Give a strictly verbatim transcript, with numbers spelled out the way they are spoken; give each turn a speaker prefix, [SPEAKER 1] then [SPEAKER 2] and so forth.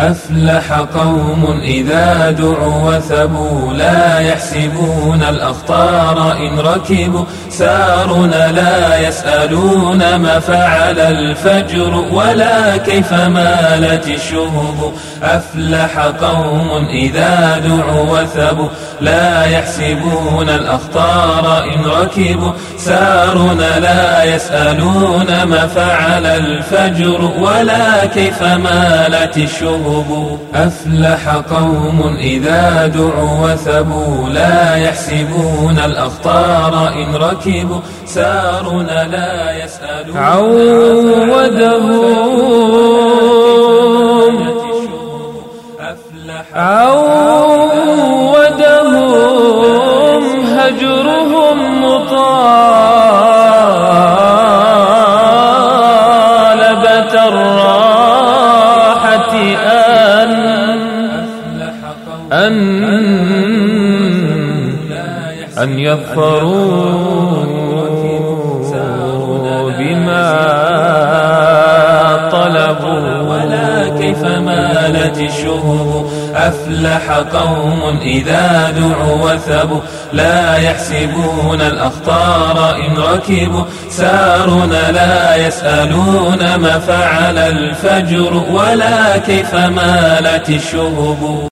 [SPEAKER 1] أفلح قوم إذا دعوا وثبوا لا يحسبون الأخطار إن ركبوا سارون لا يسألون ما فعل الفجر ولا كيف مالت الشهب. أفلح قوم إذا دعوا وثبوا لا يحسبون الأخطار إن ركبوا سارون لا يسألون ما فعل الفجر ولا كيف مالت الشهب. أفلح قوم إذا دعوا وثبوا لا يحسبون الأخطار إن ركبوا سارون لا يسألون
[SPEAKER 2] عودهم عودهم هجرهم مطالبة الراحة أن أن أن يظفروا بما طلبوا
[SPEAKER 1] ولا كيف مالت الشهب. أفلح قوم إذا دعوا وثبوا لا يحسبون الأخطار إن ركبوا سارون لا يسألون ما فعل الفجر ولا كيف مالت الشهب.